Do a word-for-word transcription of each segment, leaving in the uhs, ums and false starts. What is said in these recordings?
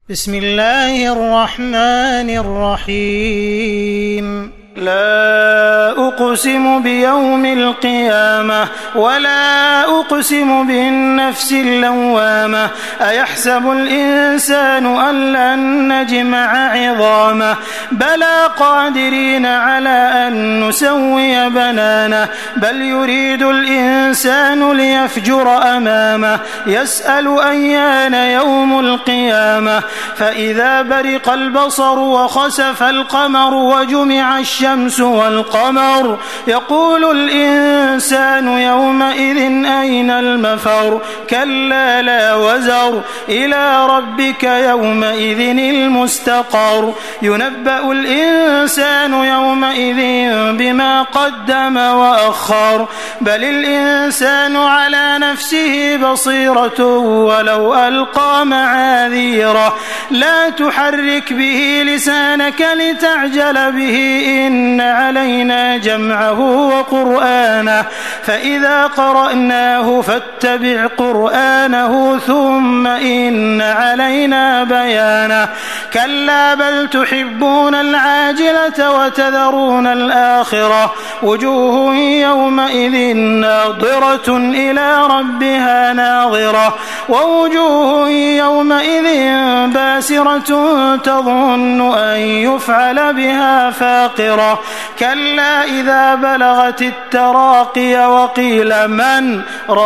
بسم الله الرحمن الرحيم. لا أقسم بيوم القيامة ولا أقسم بالنفس اللوامة أيحسب الإنسان أن لن نجمع عظامه بلى قادرين على أن نسوي بنانه بل يريد الإنسان ليفجر أمامه يسأل أيان يوم القيامة فإذا برق البصر وخسف القمر وجمع الشمس الشمس والقمر يقول الإنسان يومئذ أين المفر كلا لا وزر إلى ربك يومئذ المستقر ينبأ الإنسان يومئذ بما قدم وأخر بل الإنسان على نفسه بصيرة ولو ألقى معاذيره لا تحرك به لسانك لتعجل به إن علينا جمعه وقرآنه فإذا قرأناه فاتبع قرآنه ثم إن علينا بيانه كلا بل تحبون العاجلة وتذرون الآخرة وجوه يومئذ ناظرة إلى ربها ناظرة ووجوه يومئذ باسرة تظن أن يفعل بها فاقرة كلا إذا بلغت التراقي وقيل من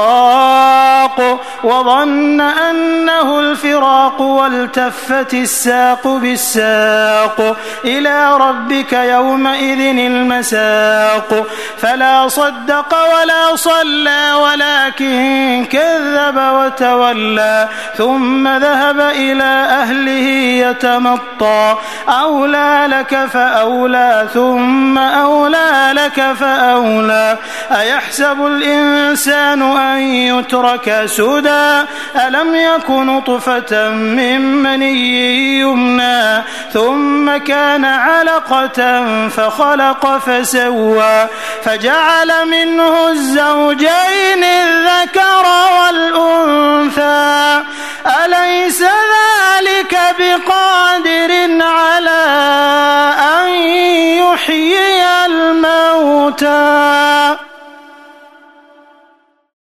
راق وظن أنه الفراق والتفت الساق بالساق إلى ربك يومئذ المساق فلا صدق ولا صلى ولكن كذب وتولى ثم ذهب إلى أهله يتمطى أولى لك فأولى ثم أولى لك فأولى أيحسب الإنسان أن يترك سدى ألم يكن نطفة من مني يمنى ثم كان علقة فخلق فسوى فجعل منه الزوجين الذكر والأنثى أليس ذلك